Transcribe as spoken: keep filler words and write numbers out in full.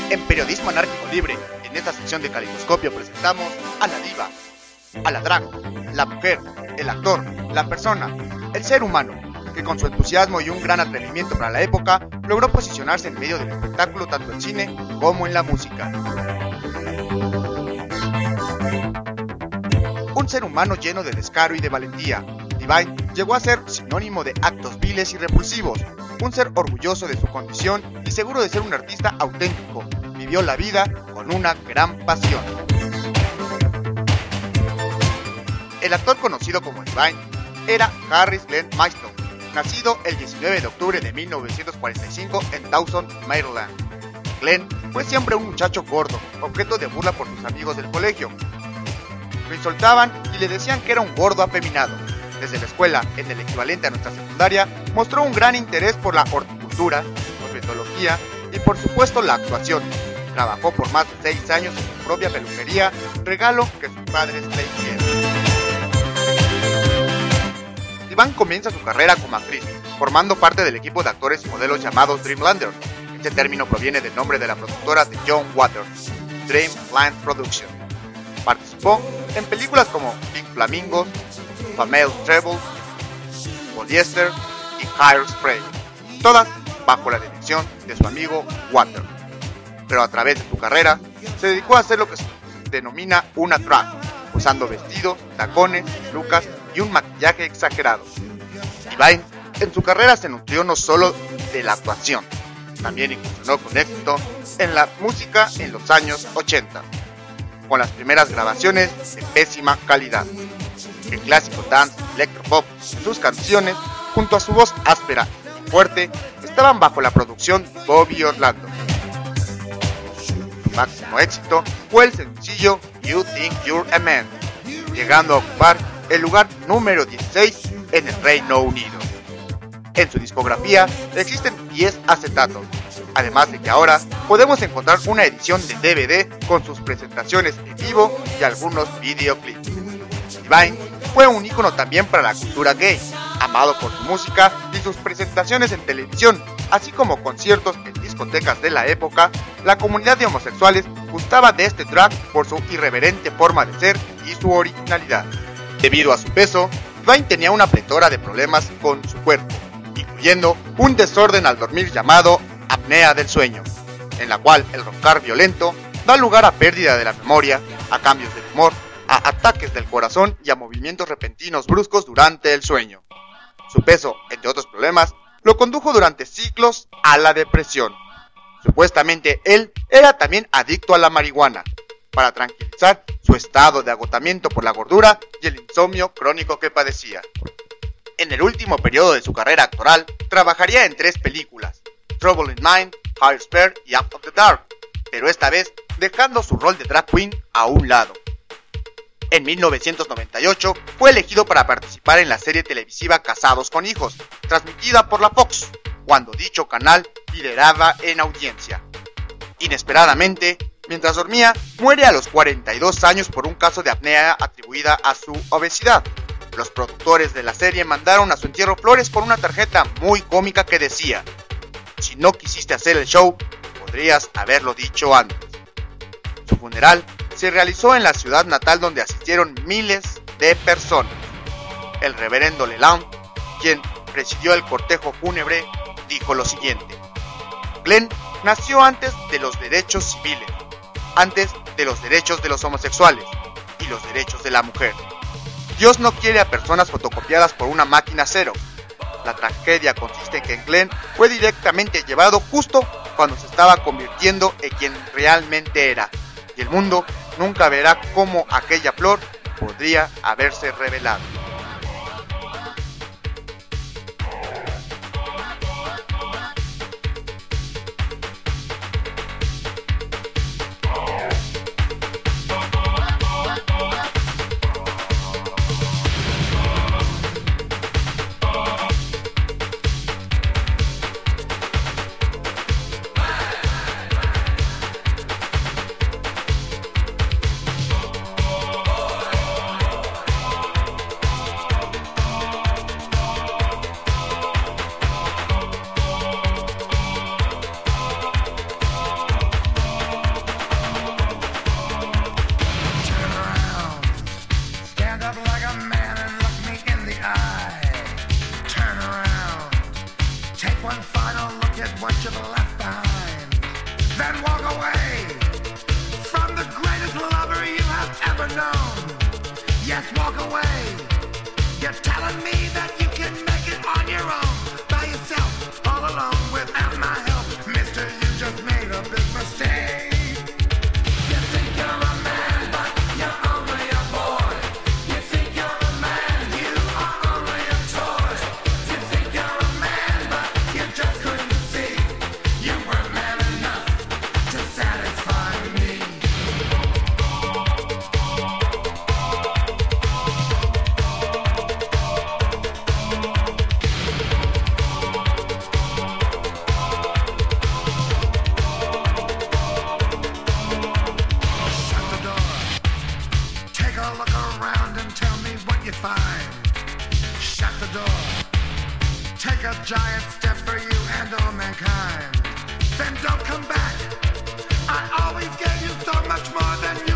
En Periodismo Anárquico Libre, en esta sección de Calidoscopio presentamos a la diva, a la drag, la mujer, el actor, la persona, el ser humano, que con su entusiasmo y un gran atrevimiento para la época, logró posicionarse en medio del espectáculo tanto en cine como en la música. Un ser humano lleno de descaro y de valentía, Divine llegó a ser sinónimo de actos viles y repulsivos, un ser orgulloso de su condición y seguro de ser un artista auténtico. Vivió la vida con una gran pasión. El actor conocido como Divine era Harris Glenn Maystone, nacido el diecinueve de octubre de mil novecientos cuarenta y cinco en Dawson, Maryland. Glenn fue siempre un muchacho gordo, objeto de burla por sus amigos del colegio. Lo insultaban y le decían que era un gordo afeminado. Desde la escuela, en el equivalente a nuestra secundaria, mostró un gran interés por la horticultura, ornitología y por supuesto la actuación. Trabajó por más de seis años en su propia peluquería, regalo que sus padres le hicieron. Iván comienza su carrera como actriz, formando parte del equipo de actores y modelos llamados Dreamlanders. Este término proviene del nombre de la productora de John Waters, Dreamland Productions. Participó en películas como Pink Flamingos, Family Trouble, Polyester y Hairspray, todas bajo la dirección de su amigo Waters. Pero a través de su carrera, se dedicó a hacer lo que se denomina una drag, usando vestidos, tacones, pelucas y un maquillaje exagerado. Divine en su carrera se nutrió no solo de la actuación, también incursionó con éxito en la música en los años ochenta, con las primeras grabaciones de pésima calidad. El clásico dance electropop y sus canciones, junto a su voz áspera y fuerte, estaban bajo la producción de Bobby Orlando. Su máximo éxito fue el sencillo You Think You're a Man, llegando a ocupar el lugar número dieciséis en el Reino Unido. En su discografía existen diez acetatos, además de que ahora podemos encontrar una edición de D V D con sus presentaciones en vivo y algunos videoclips. Divine fue un ícono también para la cultura gay, amado por su música y sus presentaciones en televisión, así como conciertos en discotecas de la época. La comunidad de homosexuales gustaba de este drag por su irreverente forma de ser y su originalidad. Debido a su peso, Divine tenía una pletora de problemas con su cuerpo, incluyendo un desorden al dormir llamado apnea del sueño, en la cual el roncar violento da lugar a pérdida de la memoria, a cambios de humor, a ataques del corazón y a movimientos repentinos bruscos durante el sueño. Su peso, entre otros problemas, lo condujo durante siglos a la depresión. Supuestamente él era también adicto a la marihuana, para tranquilizar su estado de agotamiento por la gordura y el insomnio crónico que padecía. En el último periodo de su carrera actoral, trabajaría en tres películas: Trouble in Mind, Hairspray y Out of the Dark, pero esta vez dejando su rol de drag queen a un lado. En mil novecientos noventa y ocho fue elegido para participar en la serie televisiva Casados con Hijos, transmitida por la Fox, cuando dicho canal lideraba en audiencia. Inesperadamente, mientras dormía, muere a los cuarenta y dos años por un caso de apnea atribuida a su obesidad. Los productores de la serie mandaron a su entierro flores con una tarjeta muy cómica que decía: "Si no quisiste hacer el show, podrías haberlo dicho antes". Su funeral se realizó en la ciudad natal, donde asistieron miles de personas. El reverendo Leland, quien presidió el cortejo fúnebre, dijo lo siguiente: "Glenn nació antes de los derechos civiles, antes de los derechos de los homosexuales y los derechos de la mujer. Dios no quiere a personas fotocopiadas por una máquina cero. La tragedia consiste en que Glenn fue directamente llevado justo cuando se estaba convirtiendo en quien realmente era, y el mundo nunca verá cómo aquella flor podría haberse revelado". what you've left behind. Then walk away from the greatest lover you have ever known. Yes, walk away. You're telling me that you can make it on your own, by yourself, all alone, without my help. Mister, you just made a big mistake. You think you're a man, but you're only a boy. You think you're a man, you are only a toy. You think you're a man, but you just couldn't see. You weren't man enough to satisfy me. Shut the door. Take a look around and tell me what you find. Shut the door. Take a giant step for you and all mankind. Then don't come back. I always gave you so much more than